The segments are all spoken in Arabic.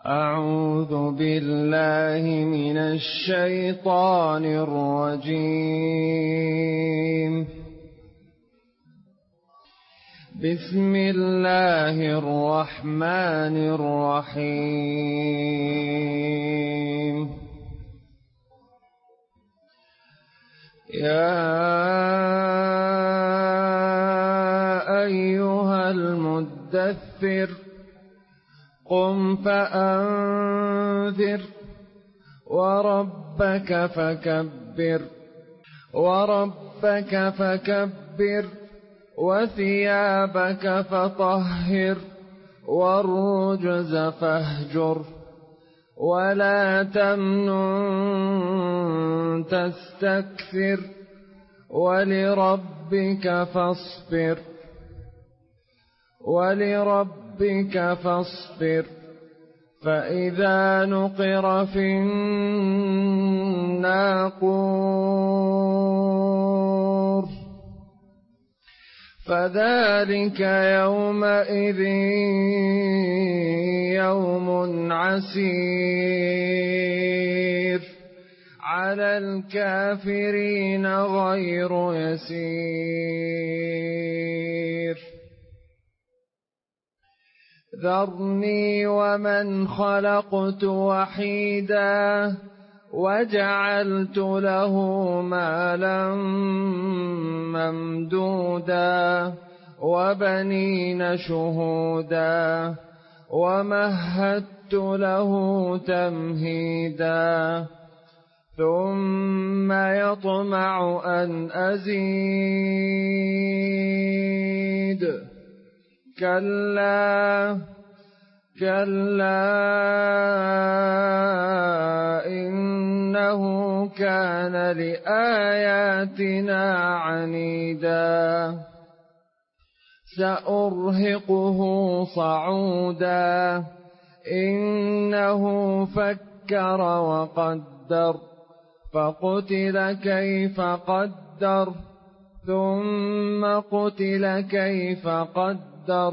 أعوذ بالله من الشيطان الرجيم. بسم الله الرحمن الرحيم. يا أيها المدثر قم فأنذر وربك فكبر وثيابك فطهر والرجز فاهجر ولا تمنن تستكثر ولربك فاصبر فإذا نقر في الناقور فذلك يومئذ يوم عسير على الكافرين غير يسير. ذرني ومن خلقت وحيدا وجعلت له مالا ممدودا وبنين شهودا ومهدت له تمهيدا ثم يطمع أن أزيد كلا إنه كان لآياتنا عنيدا سأرهقه صعودا إنه فكر وقدر فقتل كيف قدر ثم قتل كيف قدر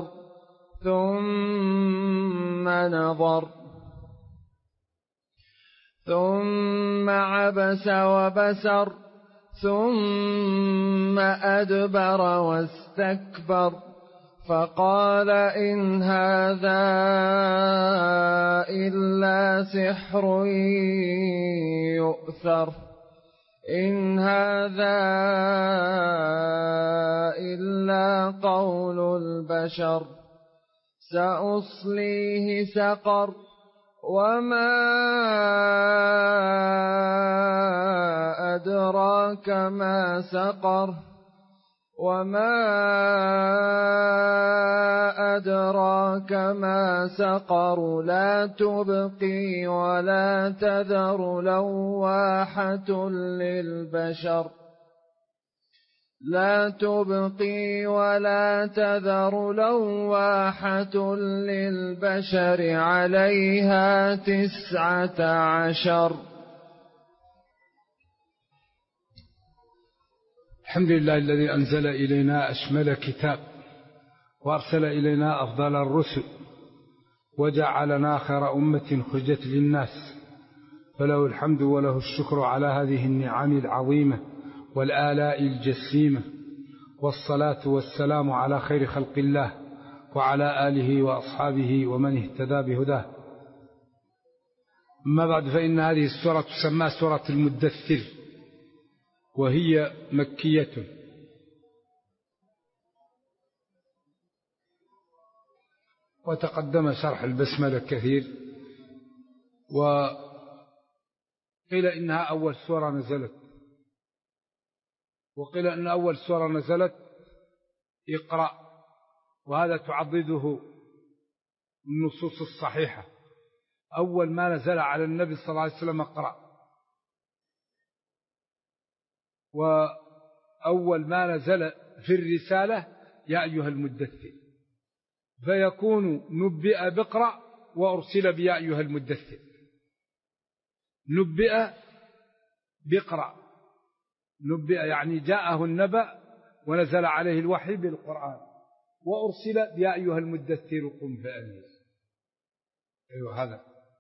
ثم نظر ثم عبس وبسر ثم أدبر واستكبر فقال إن هذا إلا سحر يؤثر إن هذا إلا قول البشر سأصليه سقر وما أدراك ما سقر لا تبقي ولا تذر لواحة للبشر عليها 19. الحمد لله الذي أنزل إلينا أشمل كتاب وأرسل إلينا أفضل الرسل وجعلنا خير أمة خرجت للناس فله الحمد وله الشكر على هذه النعم العظيمة والآلاء الجسيمة والصلاة والسلام على خير خلق الله وعلى آله وأصحابه ومن اهتدى بهداه. أما بعد فإن هذه السورة تسمى سورة المدثر وهي مكية وتقدم شرح البسملة كثير وقيل إنها أول سورة نزلت وقيل أن أول سورة نزلت اقرأ وهذا تعضده النصوص الصحيحة. أول ما نزل على النبي صلى الله عليه وسلم اقرأ وأول ما نزل في الرسالة يا أيها المدثر فيكون نبئ بقرأ وأرسل بيا أيها المدثر. نبئ بقرأ نبئ يعني جاءه النبأ ونزل عليه الوحي بالقرآن وأرسل يا أيها المدثر قم فأنذر. أيوة هذا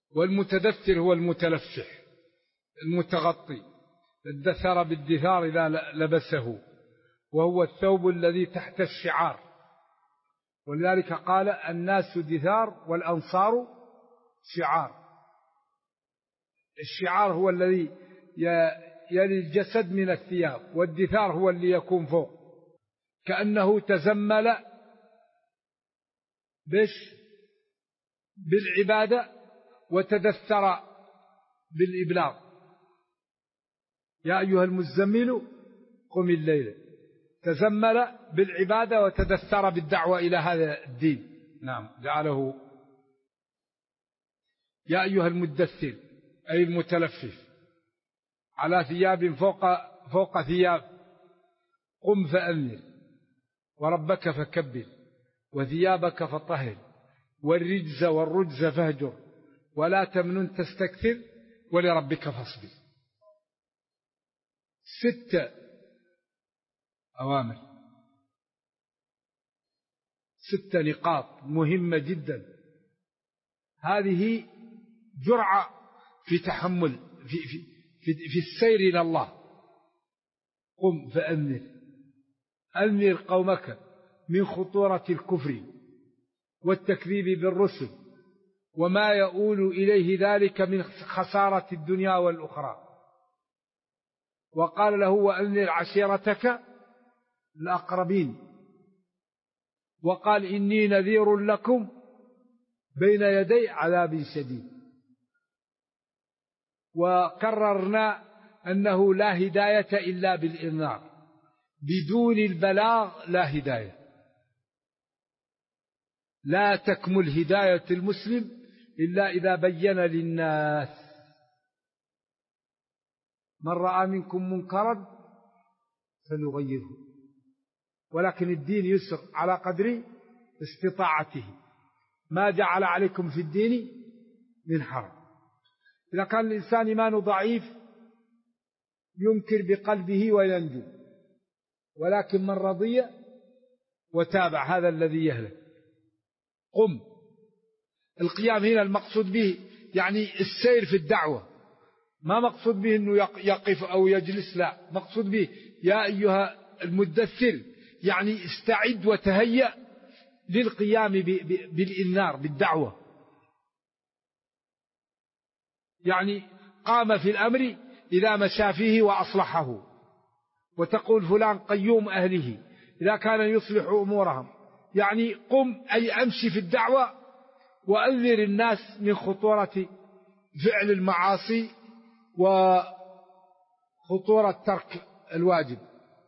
والمتدثر هو المتلفح المتغطي، الدثر بالدثار إذا لبسه، وهو الثوب الذي تحت الشعار. ولذلك قال الناس دثار والأنصار شعار. الشعار هو الذي يلي الجسد من الثياب، والدثار هو اللي يكون فوق، كأنه تزمل بالعبادة وتدثر بالإبلاغ. يا أيها المزمل قم الليل، تزمل بالعبادة وتدثر بالدعوة إلى هذا الدين. نعم، جعله. يا أيها المدثر أي المتلفف على ثياب فوق ثياب، قم فأنذر وربك فكبر وثيابك فطهر والرجز فاهجر ولا تمنن تستكثر ولربك فاصبر. 6 أوامر، 6 نقاط مهمة جدا. هذه جرعة في تحمل في السير إلى الله. قم فأنذر، أنذر قومك من خطورة الكفر والتكذيب بالرسل وما يؤول إليه ذلك من خسارة الدنيا والأخرى. وقال له وأنذر عشيرتك الأقربين، وقال إني نذير لكم بين يدي عذاب شديد. وكررنا أنه لا هداية إلا بالإنذار، بدون البلاغ لا هداية. لا تكمل هداية المسلم إلا إذا بين للناس. من رأى منكم منكرا فليغيره، ولكن الدين يسر على قدر استطاعته، ما جعل عليكم في الدين من حرج. إذا كان الإنسان إيمانه ضعيف ينكر بقلبه وينجو، ولكن من رضي وتابع هذا الذي يهلك. قم، القيام هنا المقصود به يعني السير في الدعوة، ما مقصود به أنه يقف أو يجلس، لا، مقصود به يا أيها المدثر يعني استعد وتهيأ للقيام بالإنذار بالدعوة. يعني قام في الأمر إذا مشى فيه وأصلحه، وتقول فلان قيوم أهله إذا كان يصلح أمورهم. يعني قم أي أمشي في الدعوة وأنذر الناس من خطورة فعل المعاصي وخطورة ترك الواجب.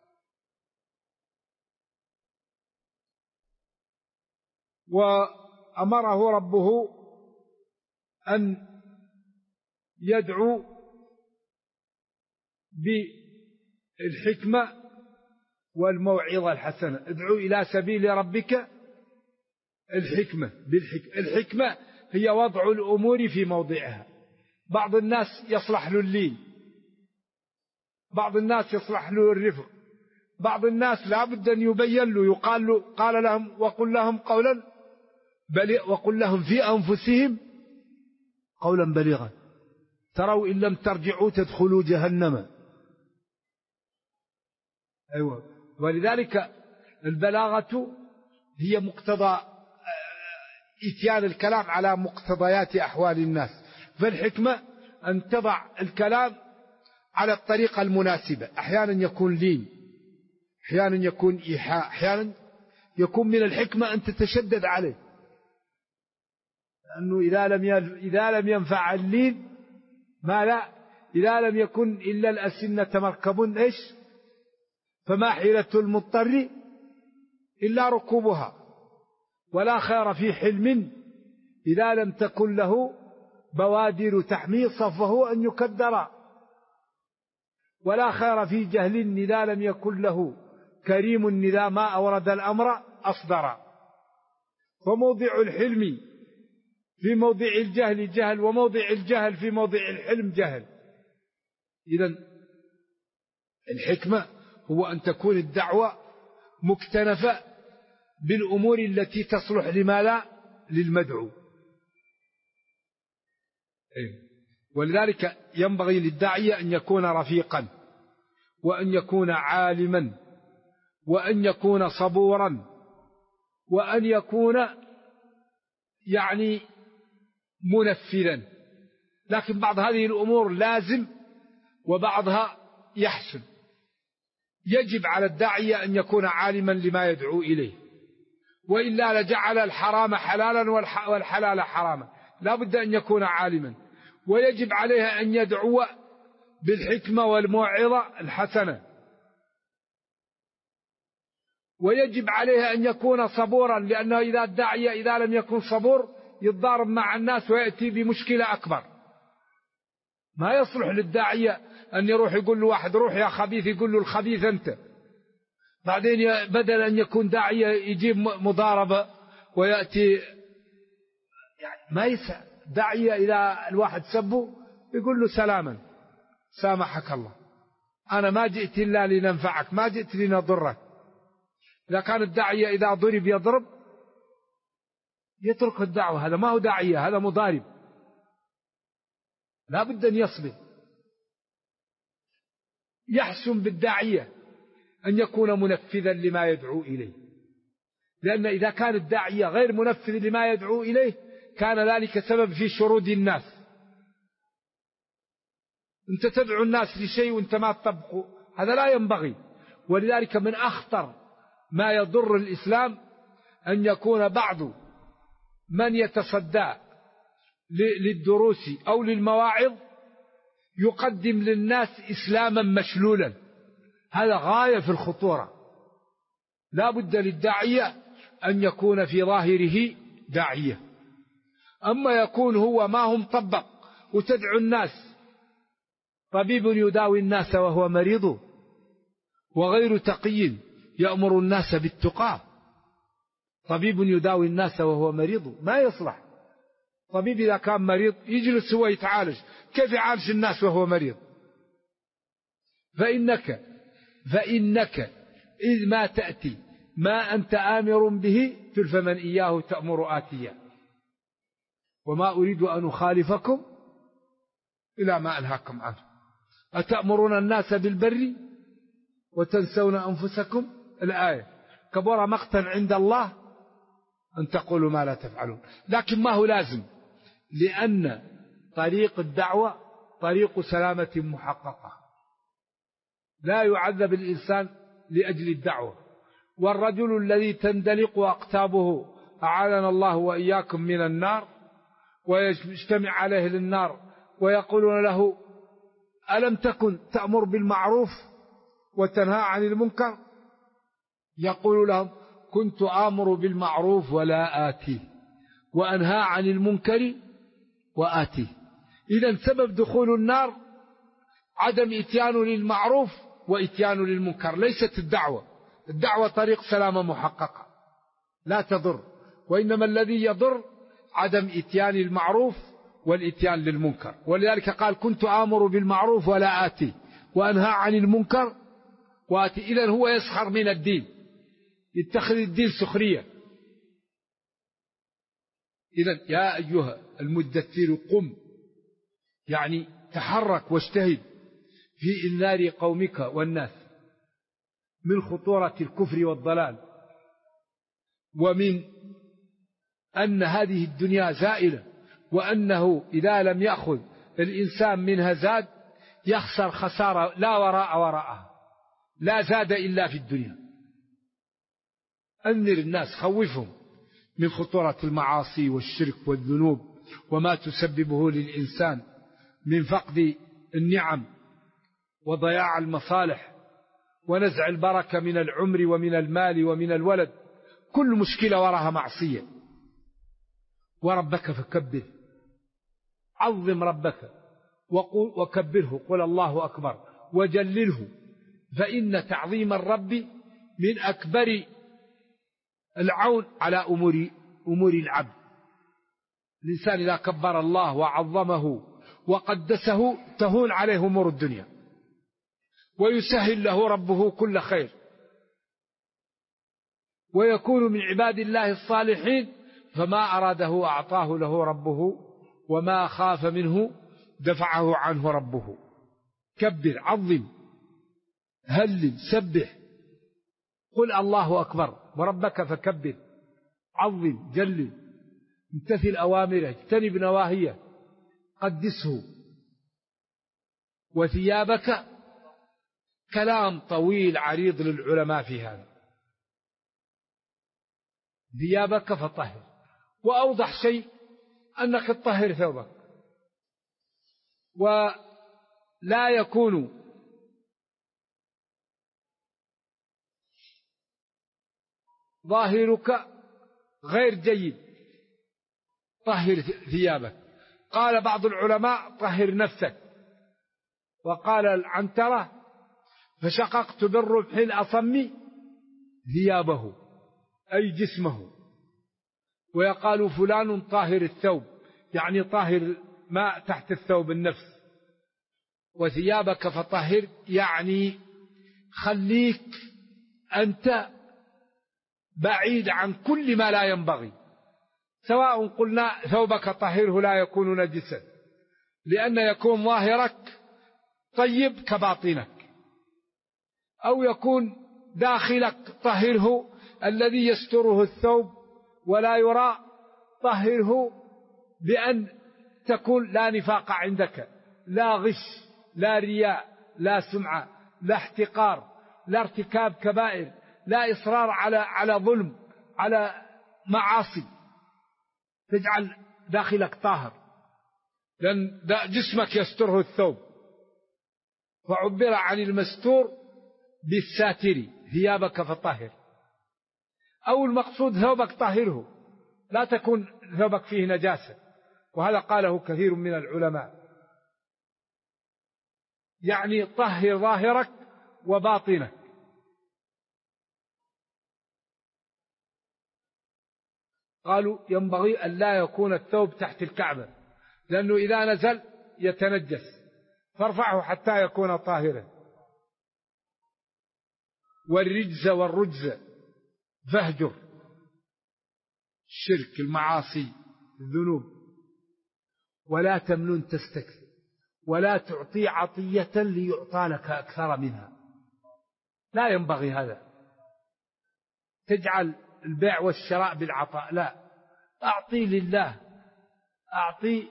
وأمره ربه أن يدعو بالحكمة والموعظة الحسنة. ادعو إلى سبيل ربك الحكمة الحكمة هي وضع الأمور في موضعها. بعض الناس يصلح له اللين، بعض الناس يصلح له الرفق، بعض الناس لا بد أن يبين له، يقال له قال لهم وقل لهم قولا وقل لهم في أنفسهم قولا بليغا تروا إن لم ترجعوا تدخلوا جهنم. أيوة. ولذلك البلاغة هي مقتضى إتيان الكلام على مقتضيات أحوال الناس، فالحكمة أن تضع الكلام على الطريقة المناسبة. أحيانا يكون لين، أحيانا يكون إيحاء، أحيانا يكون من الحكمة أن تتشدد عليه، لأنه إذا لم ينفع اللين ما لا، إذا لم يكن إلا الأسنة مركب إيش فما حيلة المضطر إلا ركوبها. ولا خير في حلم إذا لم تكن له بوادر تحمي صفه أن يكدر. ولا خير في جهل إذا لم يكن له كريم إذا ما أورد الأمر أصدر. فموضع الحلم في موضع الجهل جهل، وموضع الجهل في موضع الحلم جهل. إذن الحكمة هو أن تكون الدعوة مكتنفة بالأمور التي تصلح لما لا للمدعو. ولذلك ينبغي للداعية أن يكون رفيقا، وأن يكون عالما، وأن يكون صبورا، وأن يكون يعني منفذا. لكن بعض هذه الأمور لازم وبعضها يحسن. يجب على الداعية أن يكون عالما لما يدعو إليه، وإلا لجعل الحرام حلالا والحلال حراما. لا بد أن يكون عالما. ويجب عليه أن يدعو بالحكمة والموعظة الحسنة. ويجب عليه أن يكون صبورا، لأنه إذا الداعية إذا لم يكن صبور يتضارب مع الناس ويأتي بمشكلة أكبر. ما يصلح للداعية أن يروح يقول له واحد روح يا خبيث، يقول له الخبيث أنت. بعدين بدل أن يكون داعية يجيب مضاربة ويأتي، يعني ما يسع. داعية إذا الواحد سبه يقول له سلاما سامحك الله، أنا ما جئت إلا لننفعك، ما جئت لنضرك. إذا كان الداعية إذا ضرب يضرب يترك الدعوة، هذا ما هو داعية، هذا مضارب. لا بد أن يصبر. يحسن بالداعية أن يكون منفذا لما يدعو إليه، لأن إذا كان الداعية غير منفذ لما يدعو إليه كان ذلك سبب في شرود الناس. أنت تدعو الناس لشيء وأنت ما تطبقه، هذا لا ينبغي. ولذلك من أخطر ما يضر الإسلام أن يكون بعض من يتصدى للدروس أو للمواعظ يقدم للناس إسلاما مشلولا. هذا غاية في الخطورة. لا بد للداعية أن يكون في ظاهره داعية. أما يكون هو ما هم طبق وتدعو الناس، طبيب يداوي الناس وهو مريض، وغير تقي يأمر الناس بالتقى. طبيب يداوي الناس وهو مريض ما يصلح. طبيب إذا كان مريض يجلس هو يتعالج، كيف يعالج الناس وهو مريض؟ فإنك إذ ما تأتي ما أنت آمر به فمن إياه تأمر آتيا، وما أريد أن أخالفكم إلى ما أنهاكم عنه. أتأمرون الناس بالبر وتنسون أنفسكم؟ الآية. كبر مقتا عند الله أن تقولوا ما لا تفعلون. لكن ما هو لازم، لأن طريق الدعوة طريق سلامة محققة، لا يعذب الإنسان لأجل الدعوة. والرجل الذي تندلق أقتابه أعاذنا الله وإياكم من النار، ويجتمع عليه للنار ويقولون له ألم تكن تأمر بالمعروف وتنهى عن المنكر؟ يقول لهم كنت آمر بالمعروف ولا آتيه، وأنهى عن المنكر وآتيه. إذن سبب دخول النار عدم إتيان للمعروف وإتيان للمنكر، ليست الدعوة. الدعوة طريق سلامة محققة لا تضر، وإنما الذي يضر عدم إتيان المعروف والإتيان للمنكر. ولذلك قال كنت آمر بالمعروف ولا آتي وأنهى عن المنكر وآتي. إذن هو يسخر من الدين، يتخذ الدين سخرية. إذن يا أيها المدثر قم، يعني تحرك واجتهد في إنذار قومك والناس من خطورة الكفر والضلال، ومن أن هذه الدنيا زائلة، وأنه إذا لم يأخذ الإنسان منها زاد يخسر خسارة لا وراء وراءها، لا زاد إلا في الدنيا. أنذر الناس، خوفهم من خطورة المعاصي والشرك والذنوب وما تسببه للإنسان من فقد النعم وضياع المصالح ونزع البركة من العمر ومن المال ومن الولد. كل مشكلة وراها معصية. وربك فكبر، عظم ربك وكبره، قل الله أكبر وجلله، فإن تعظيم الرب من أكبر العون على أمور العبد. الإنسان إذا كبر الله وعظمه وقدسه تهون عليه أمور الدنيا، ويسهل له ربه كل خير، ويكون من عباد الله الصالحين، فما أراده أعطاه له ربه وما خاف منه دفعه عنه ربه. كبر، عظم، هلل، سبح، قل الله أكبر، وربك فكبر، عظم، جلل، امتثل أوامره، اجتنب نواهيه، قدسه. وثيابك، كلام طويل عريض للعلماء في هذا. ثيابك فطهر، وأوضح شيء أنك تطهر ثوبك، ولا يكون ظاهرك غير جيد. طهر ثيابك. قال بعض العلماء طهر نفسك. وقال العنترة فشققت بالرمح الأصم ثيابه، أي جسمه. ويقال فلان طاهر الثوب، يعني طاهر ما تحت الثوب النفس. وثيابك فطهر يعني خليك أنت بعيد عن كل ما لا ينبغي. سواء قلنا ثوبك طهره لا يكون نجسا، لأن يكون ظاهرك طيب كباطنك، أو يكون داخلك طهره الذي يستره الثوب ولا يرى، طهره بأن تكون لا نفاق عندك، لا غش، لا رياء، لا سمعة، لا احتقار، لا ارتكاب كبائر، لا إصرار على ظلم، على معاصي. تجعل داخلك طاهر، لأن جسمك يستره الثوب، فعبر عن المستور بالساتر، ثيابك فطهر. أو المقصود ثوبك طهره، لا تكون ثوبك فيه نجاسة، وهذا قاله كثير من العلماء. يعني طهر ظاهرك وباطنك. قالوا ينبغي أن لا يكون الثوب تحت الكعبة، لأنه إذا نزل يتنجس، فارفعه حتى يكون طاهرا. والرجز والرجز فاهجر، الشرك، المعاصي، الذنوب. ولا تمنن تستكثر، ولا تعطي عطية ليعطى لك أكثر منها. لا ينبغي هذا، تجعل البيع والشراء بالعطاء، لا، أعطي لله، أعطي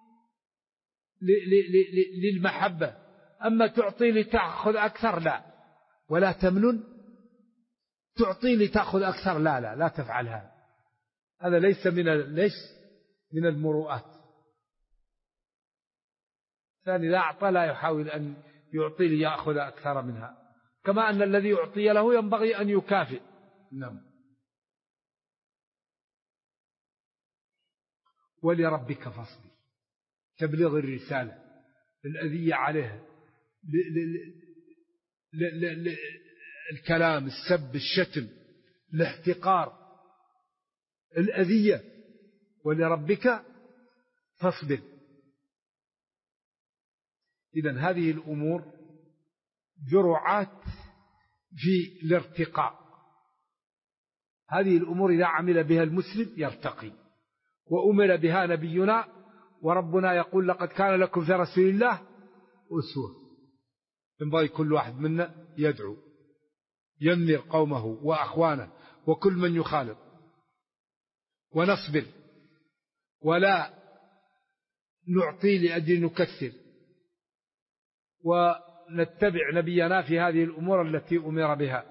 للمحبة. أما تعطي لتأخذ أكثر، لا. ولا تمنن تعطي لتأخذ أكثر، لا لا لا تفعل هذا. هذا ليس من المروءات. ثاني، لا أعطى لا يحاول أن يعطي ليأخذ أكثر منها، كما أن الذي يعطي له ينبغي أن يكافئ. نعم. ولربك فاصبر، تبليغ الرسالة، الأذية عليها، الكلام، السب، الشتم، الاحتقار، الأذية. ولربك فاصبر. إذن هذه الأمور جرعات في الارتقاء. هذه الأمور إذا عمل بها المسلم يرتقي، وأمر بها نبينا، وربنا يقول لقد كان لكم في رسول الله أسوة. ينبغي كل واحد منا يدعو، ينذر قومه وأخوانه وكل من يخالط. ونصبر، ولا نعطي لأجل نكثر، ونتبع نبينا في هذه الأمور التي أمر بها،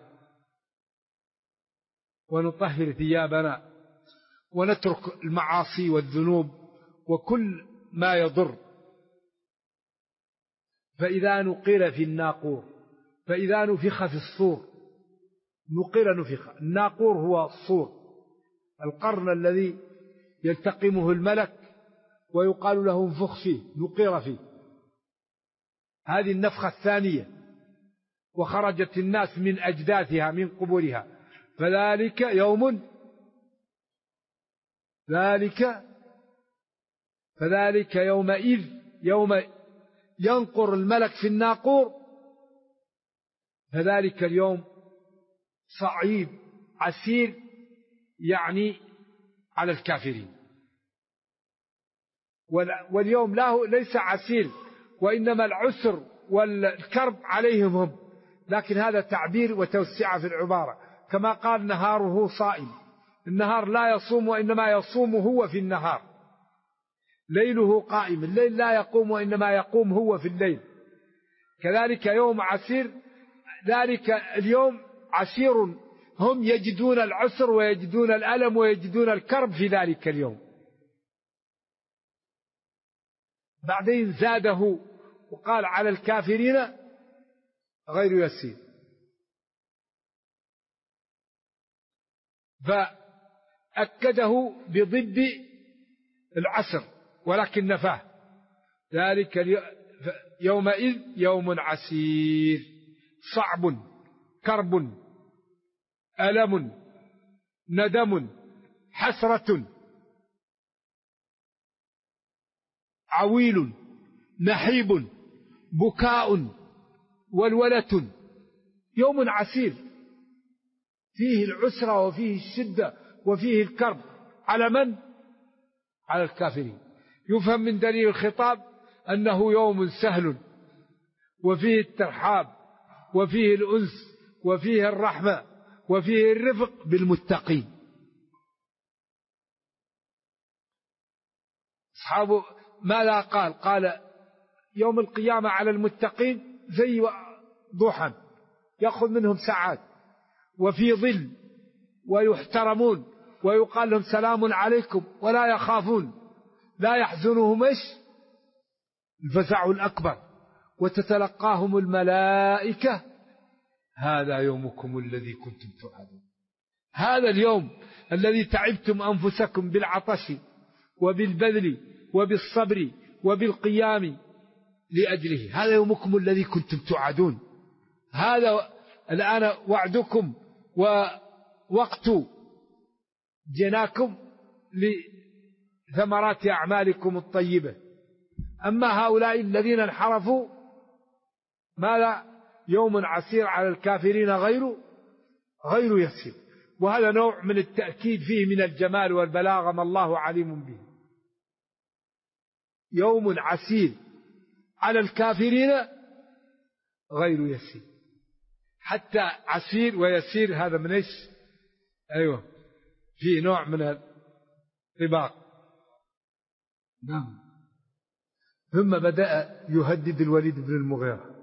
ونطهر ثيابنا، ونترك المعاصي والذنوب وكل ما يضر. فإذا نقر في الناقور، فإذا نفخ في الصور، نقر نفخ. الناقور هو الصور، القرن الذي يلتقمه الملك ويقال له انفخ فيه، نقر فيه. هذه النفخة الثانية، وخرجت الناس من أجداثها، من قبورها. فذلك يومئذ، يوم ينقر الملك في الناقور، فذلك اليوم صعيب عسير، يعني على الكافرين. واليوم ليس عسير، وإنما العسر والكرب عليهم هم، لكن هذا تعبير وتوسعة في العبارة. كما قال نهاره صائم، النهار لا يصوم وإنما يصوم هو في النهار، ليله قائم، الليل لا يقوم وإنما يقوم هو في الليل. كذلك يوم عسير، ذلك اليوم عسير، هم يجدون العسر ويجدون الألم ويجدون الكرب في ذلك اليوم. بعدين زاده وقال على الكافرين غير يسير، فأكده بضد العسر ولكن نفاه، ذلك يومئذ يوم عسير، صعب، كرب، ألم، ندم، حسرة، عويل، نحيب، بكاء، ولولة. يوم عسير فيه العسرة وفيه الشدة وفيه الكرب، على من؟ على الكافرين. يفهم من دليل الخطاب أنه يوم سهل وفيه الترحاب وفيه الأنس وفيه الرحمة وفيه الرفق بالمتقين. أصحابه ماذا قال؟ قال يوم القيامة على المتقين زي ضحى يأخذ منهم ساعات، وفي ظل، ويحترمون، ويقال لهم سلام عليكم، ولا يخافون، لا يحزنهم الفزع الأكبر، وتتلقاهم الملائكة هذا يومكم الذي كنتم توعدون. هذا اليوم الذي تعبتم أنفسكم بالعطش وبالبذل وبالصبر وبالقيام لأجله، هذا يومكم الذي كنتم توعدون. هذا الآن وعدكم ووقت جناكم لثمرات أعمالكم الطيبة. أما هؤلاء الذين انحرفوا ماذا؟ يوم عسير على الكافرين غير يسير. وهذا نوع من التأكيد فيه من الجمال والبلاغة ما الله عليم به. يوم عسير على الكافرين غير يسير. حتى عسير ويسير هذا من ايش؟ ايوه، فيه نوع من الطباق. نعم. ثم بدأ يهدد الوليد بن المغيرة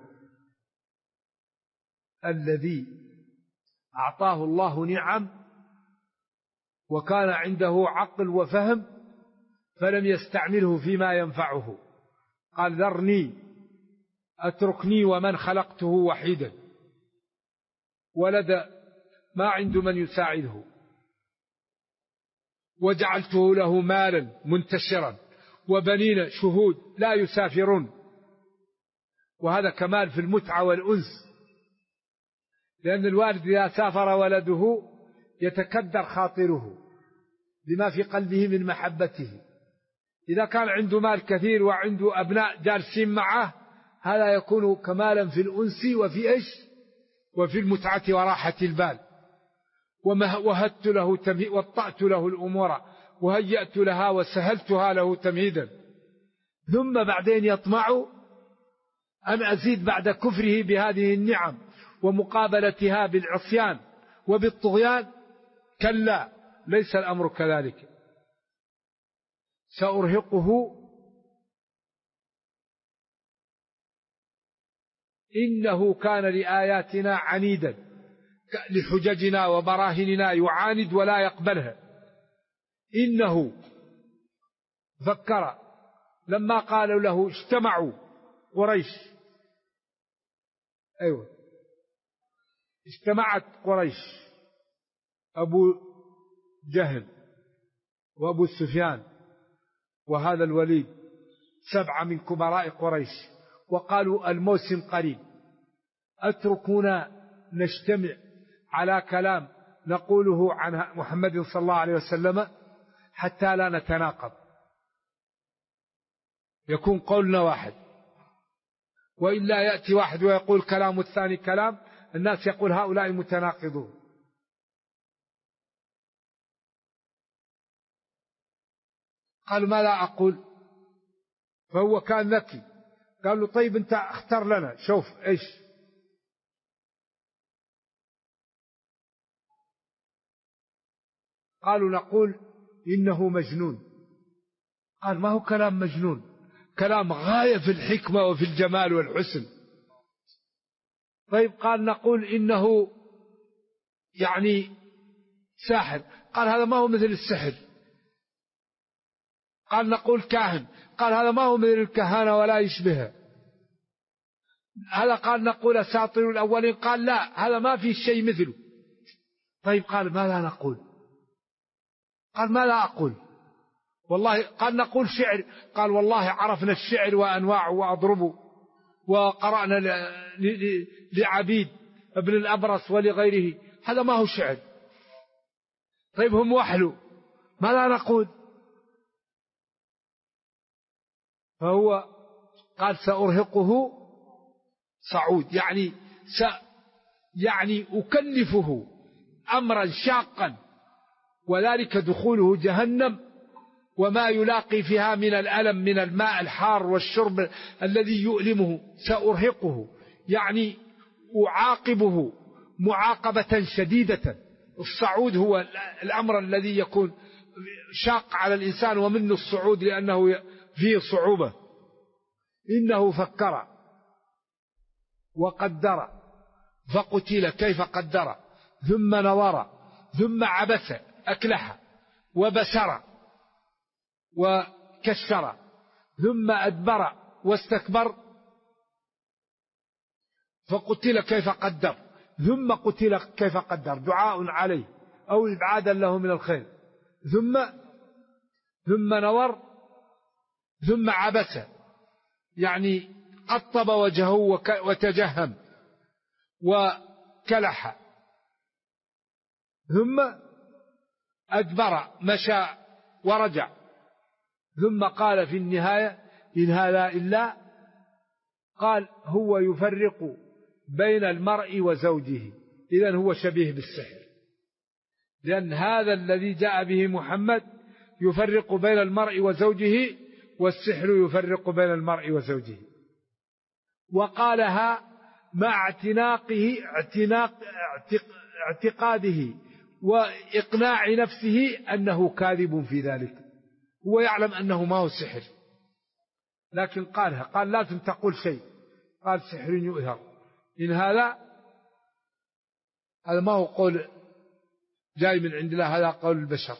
الذي أعطاه الله نعم وكان عنده عقل وفهم فلم يستعمله فيما ينفعه. قال ذرني أتركني ومن خلقته وحيدا، ولد ما عنده من يساعده، وجعلته له مالا منتشرا وبنين شهود لا يسافرون. وهذا كمال في المتعة والأنس، لأن الوالد إذا سافر ولده يتكدر خاطره بما في قلبه من محبته. إذا كان عنده مال كثير وعنده أبناء جالسين معه هذا يكون كمالا في الأنس وفي إيش؟ وفي المتعة وراحة البال. ومهدت له وطأت له الأمور وهيأت لها وسهلتها له تمهيدا. ثم بعدين يطمع أن أزيد بعد كفره بهذه النعم ومقابلتها بالعصيان وبالطغيان. كلا، ليس الأمر كذلك، سأرهقه إنه كان لآياتنا عنيدا، لحججنا وبراهننا يعاند ولا يقبلها. إنه فكر لما قالوا له اجتمعوا قريش، أيوة اجتمعت قريش، أبو جهل وأبو سفيان وهذا الوليد 7 من كبراء قريش، وقالوا الموسم قريب، أتركونا نجتمع على كلام نقوله عن محمد صلى الله عليه وسلم حتى لا نتناقض، يكون قولنا واحد، وإلا يأتي واحد ويقول كلام الثاني كلام، الناس يقول هؤلاء متناقضون. قالوا ماذا أقول؟ فهو كان ذكي، قال له طيب أنت اختار لنا، شوف إيش. قالوا نقول إنه مجنون. قال ما هو كلام مجنون، كلام غاية في الحكمة وفي الجمال والحسن. طيب قال نقول إنه يعني ساحر. قال هذا ما هو مثل السحر. قال نقول كاهن. قال هذا ما هو مثل الكهانة ولا يشبهها. هذا قال نقول أساطير الأولين. قال لا، هذا ما في شيء مثله. طيب قال ماذا نقول؟ قال ماذا أقول؟ والله قال نقول شعر. قال والله عرفنا الشعر وأنواعه وأضربه، وقرأنا لعبيد ابن الأبرص ولغيره، هذا ما هو شعر. طيب هم وحلوا، ماذا نقول؟ فهو قال سأرهقه صعود، يعني أكلفه أمرا شاقا، وذلك دخوله جهنم وما يلاقي فيها من الألم من الماء الحار والشرب الذي يؤلمه. سأرهقه يعني أعاقبه معاقبة شديدة. الصعود هو الأمر الذي يكون شاق على الإنسان، ومنه الصعود لأنه فيه صعوبة. إنه فكر وقدر فقتل كيف قدر، ثم نظر، ثم عبس أكلح وبسر وكشر، ثم أدبر واستكبر، فقتل كيف قدر، ثم قتل كيف قدر، دعاء عليه أو إبعادا له من الخير. ثم نور، ثم عبس يعني قطب وجهه وتجهم وكلح، ثم أدبر مشى ورجع، ثم قال في النهاية إن هذا إلا، قال هو يفرق بين المرء وزوجه. إذن هو شبيه بالسحر، لأن هذا الذي جاء به محمد يفرق بين المرء وزوجه، والسحر يفرق بين المرء وزوجه. وقالها مع اعتقاده وإقناع نفسه أنه كاذب في ذلك. هو يعلم أنه ما هو سحر، لكن قالها، قال لازم تقول شيء، قال سحر يؤثر. إن هذا ما هو قول جاي من عند الله، هذا قول البشر.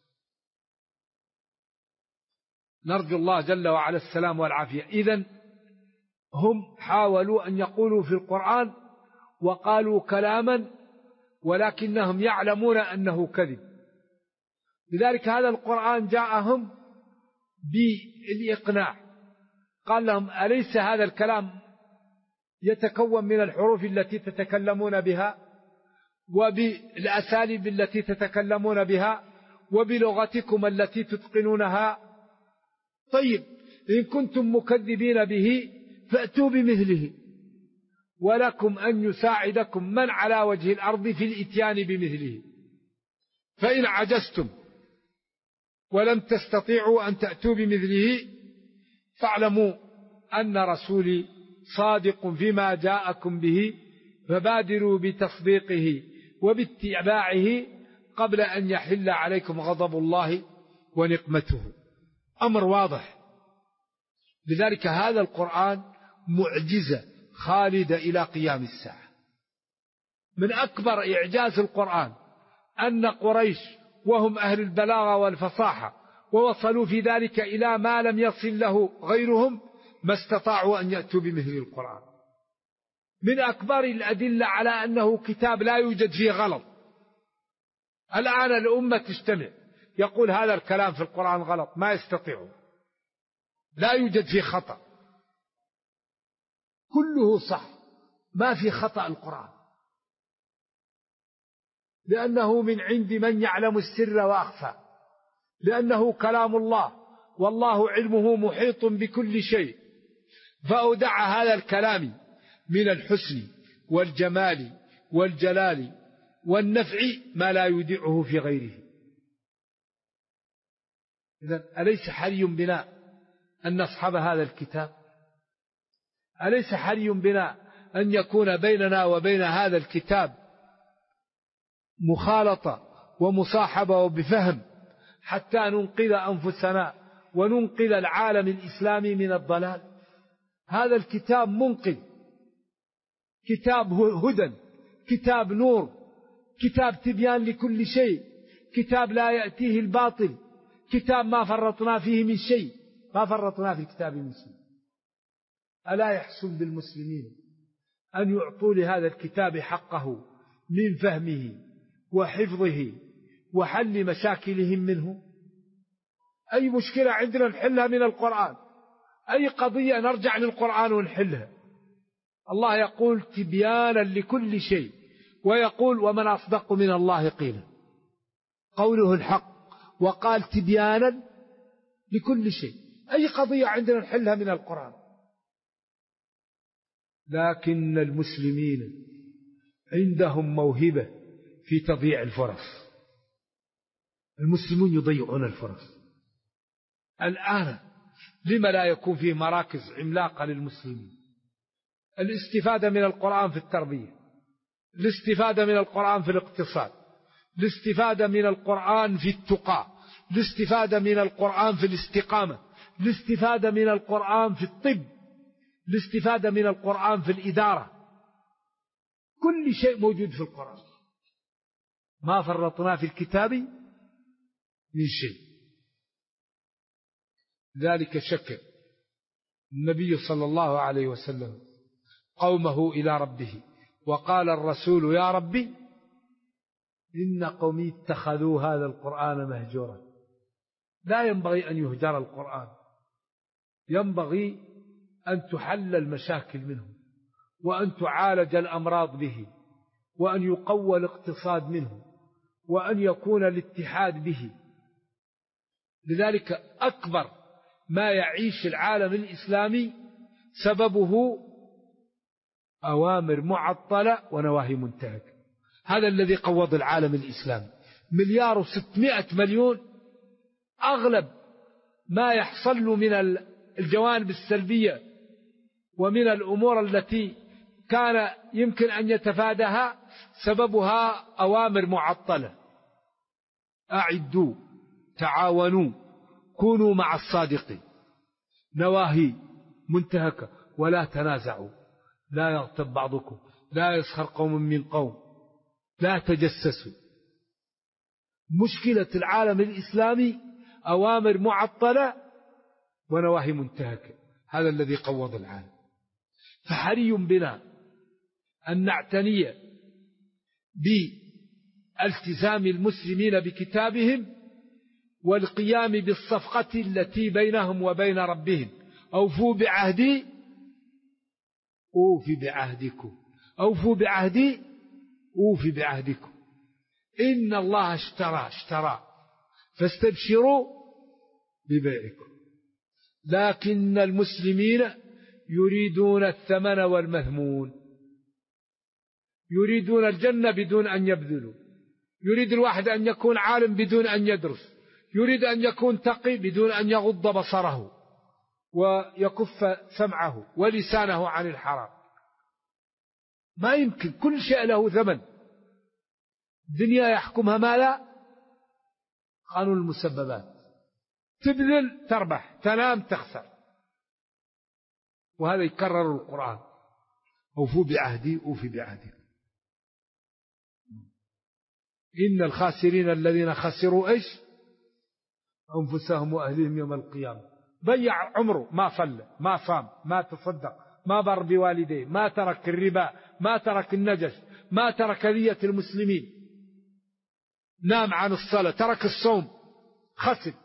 نرجو الله جل وعلا السلام والعافية. إذن هم حاولوا أن يقولوا في القرآن وقالوا كلاما ولكنهم يعلمون أنه كذب. لذلك هذا القرآن جاءهم بالإقناع، قال لهم أليس هذا الكلام يتكون من الحروف التي تتكلمون بها وبالأساليب التي تتكلمون بها وبلغتكم التي تتقنونها؟ طيب إن كنتم مكذبين به فأتوا بمثله، ولكم أن يساعدكم من على وجه الأرض في الإتيان بمثله. فإن عجزتم ولم تستطيعوا أن تأتوا بمثله فاعلموا أن رسولي صادق فيما جاءكم به، فبادروا بتصديقه وباتباعه قبل أن يحل عليكم غضب الله ونقمته. أمر واضح. لذلك هذا القرآن معجزة خالدة إلى قيام الساعة. من أكبر إعجاز القرآن أن قريش وهم أهل البلاغة والفصاحة ووصلوا في ذلك إلى ما لم يصل له غيرهم، ما استطاعوا أن يأتوا بمثل القرآن. من أكبر الأدلة على أنه كتاب لا يوجد فيه غلط. الآن الأمة تجتمع يقول هذا الكلام في القرآن غلط، ما يستطيعون، لا يوجد فيه خطأ، كله صح، ما في خطأ القرآن، لأنه من عند من يعلم السر وأخفى، لأنه كلام الله، والله علمه محيط بكل شيء، فأودع هذا الكلام من الحسن والجمال والجلال والنفع ما لا يودعه في غيره. إذن أليس حري بنا أن نصحب هذا الكتاب؟ أليس حري بنا أن يكون بيننا وبين هذا الكتاب مخالطة ومصاحبة وبفهم حتى ننقذ أنفسنا وننقذ العالم الإسلامي من الضلال؟ هذا الكتاب منقذ، كتاب هدى، كتاب نور، كتاب تبيان لكل شيء، كتاب لا يأتيه الباطل، كتاب ما فرطنا فيه من شيء، ما فرطنا في الكتاب من شيء. ألا يحسن بالمسلمين أن يعطوا لهذا الكتاب حقه من فهمه وحفظه وحل مشاكلهم منه؟ أي مشكلة عندنا نحلها من القرآن، أي قضية نرجع للقرآن ونحلها. الله يقول تبيانا لكل شيء، ويقول ومن أصدق من الله قيلا، قوله الحق، وقال تبيانا لكل شيء، أي قضية عندنا نحلها من القرآن. لكن المسلمين عندهم موهبة في تضييع الفرص، المسلمون يضيعون الفرص. الآن لما لا يكون فيه مراكز عملاقة للمسلمين؟ الاستفادة من القرآن في التربية، الاستفادة من القرآن في الاقتصاد، الاستفادة من القرآن في التقى، الاستفادة من القرآن في الاستقامة، الاستفادة من القرآن في الطب، الاستفادة من القرآن في الإدارة. كل شيء موجود في القرآن، ما فرطنا في الكتاب من شيء. ذلك شكر النبي صلى الله عليه وسلم قومه إلى ربه، وقال الرسول يا ربي إن قومي اتخذوا هذا القرآن مهجورا. لا ينبغي أن يهجر القرآن، ينبغي أن تحل المشاكل منه، وأن تعالج الأمراض به، وأن يقوى الاقتصاد منه، وأن يكون الاتحاد به. لذلك أكبر ما يعيش العالم الإسلامي سببه أوامر معطلة ونواهي منتهكة. هذا الذي قوض العالم الإسلامي. 1,600,000,000 أغلب ما يحصل من الجوانب السلبية ومن الأمور التي كان يمكن أن يتفاداها سببها أوامر معطلة. أعدوا، تعاونوا، كونوا مع الصادقين، نواهي منتهكة، ولا تنازعوا، لا يغتب بعضكم، لا يسخر قوم من قوم، لا تجسسوا. مشكلة العالم الإسلامي أوامر معطلة ونواهي منتهكة، هذا الذي قوض العالم. فحري بنا أن نعتني بالتزام المسلمين بكتابهم والقيام بالصفقة التي بينهم وبين ربهم. أوفوا بعهدي أوفي بعهدكم، أوفوا بعهدي أوفي بعهدكم، إن الله اشترى فاستبشروا ببيعكم. لكن المسلمين يريدون الثمن والمثمون، يريدون الجنة بدون أن يبذلوا، يريد الواحد أن يكون عالم بدون أن يدرس، يريد أن يكون تقي بدون أن يغض بصره ويكف سمعه ولسانه عن الحرام. ما يمكن، كل شيء له ثمن. الدنيا يحكمها ما لا قانون المسببات، تبذل تربح، تنام تخسر. وهذا يكرر القرآن، أوفوا بعهدي أوفي بعهدكم. إن الخاسرين الذين خسروا إيش؟ أنفسهم وأهلهم يوم القيامة. ضيع عمره، ما صلى، ما صام، ما تصدق، ما بر بوالديه، ما ترك الربا، ما ترك النجش، ما ترك ذية المسلمين، نام عن الصلاة، ترك الصوم، خسر.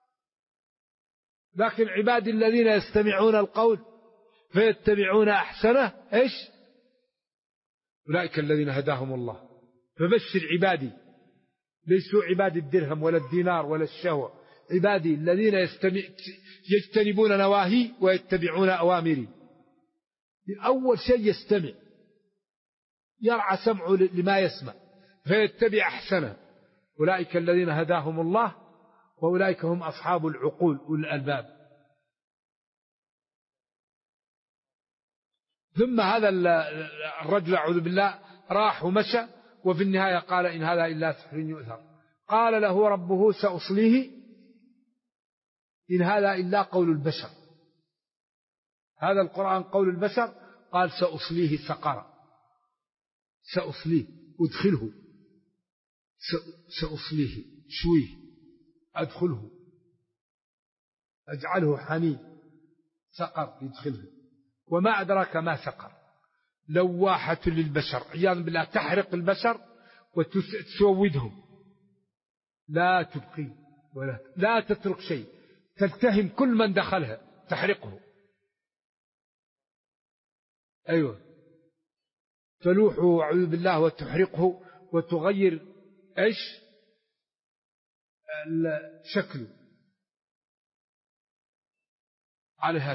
لكن عبادي الذين يستمعون القول فيتبعون أحسنه إيش؟ أولئك الذين هداهم الله. فبشر عبادي، ليسوا عبادي الدرهم ولا الدينار ولا الشهوة، عبادي الذين يجتنبون نواهي ويتبعون أوامري. أول شيء يستمع، يرعى سمعه لما يسمع فيتبع أحسنه. أولئك الذين هداهم الله وأولئك هم أصحاب العقول والألباب. ثم هذا الرجل أعوذ بالله راح ومشى، وفي النهاية قال إن هذا إلا سحر يؤثر. قال له ربه سأصليه إن هذا إلا قول البشر، هذا القرآن قول البشر. قال سأصليه سقر، سأصليه أدخله، سأصليه شويه أدخله أجعله حميد، سقر يدخله. وما أدراك ما سقر، لواحة للبشر عياذا بالله، تحرق البشر وتسودهم، لا تبقي ولا لا تترك شيء، تلتهم كل من دخلها تحرقه. أيوة، تلوحه أعوذ بالله وتحرقه وتغير إيش شكله. عليها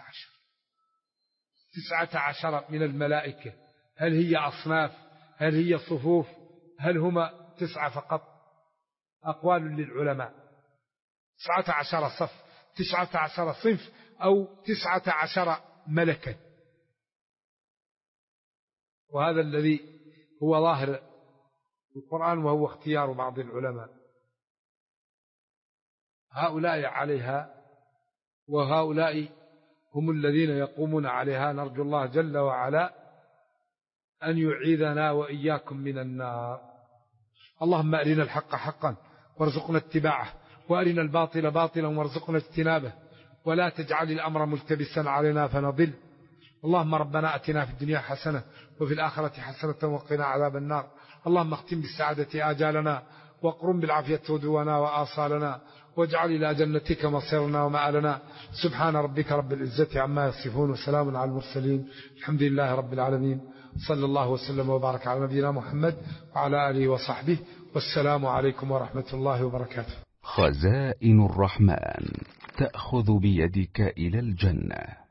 19 من الملائكة. هل هي أصناف؟ هل هي صفوف؟ هل هما 9 فقط؟ أقوال للعلماء، 19 صف، 19 صنف، أو 19 ملكا. وهذا الذي هو ظاهر القرآن وهو اختيار بعض العلماء. هؤلاء عليها، وهؤلاء هم الذين يقومون عليها. نرجو الله جل وعلا أن يعيذنا وإياكم من النار. اللهم أرنا الحق حقا وارزقنا اتباعه، وأرنا الباطل باطلا وارزقنا اجتنابه، ولا تجعل الأمر ملتبسا علينا فنضل. اللهم ربنا أتنا في الدنيا حسنة وفي الآخرة حسنة وقنا عذاب النار. اللهم اختم بالسعادة آجالنا، واقرم بالعافية غدونا وآصالنا، واجعل إلى جنتك مصيرنا ومآلنا. سبحان ربك رب العزة عما يصفون، وسلام على المرسلين، الحمد لله رب العالمين. صلى الله وسلم وبارك على نبينا محمد وعلى آله وصحبه، والسلام عليكم ورحمة الله وبركاته. خزائن الرحمن تأخذ بيدك إلى الجنة.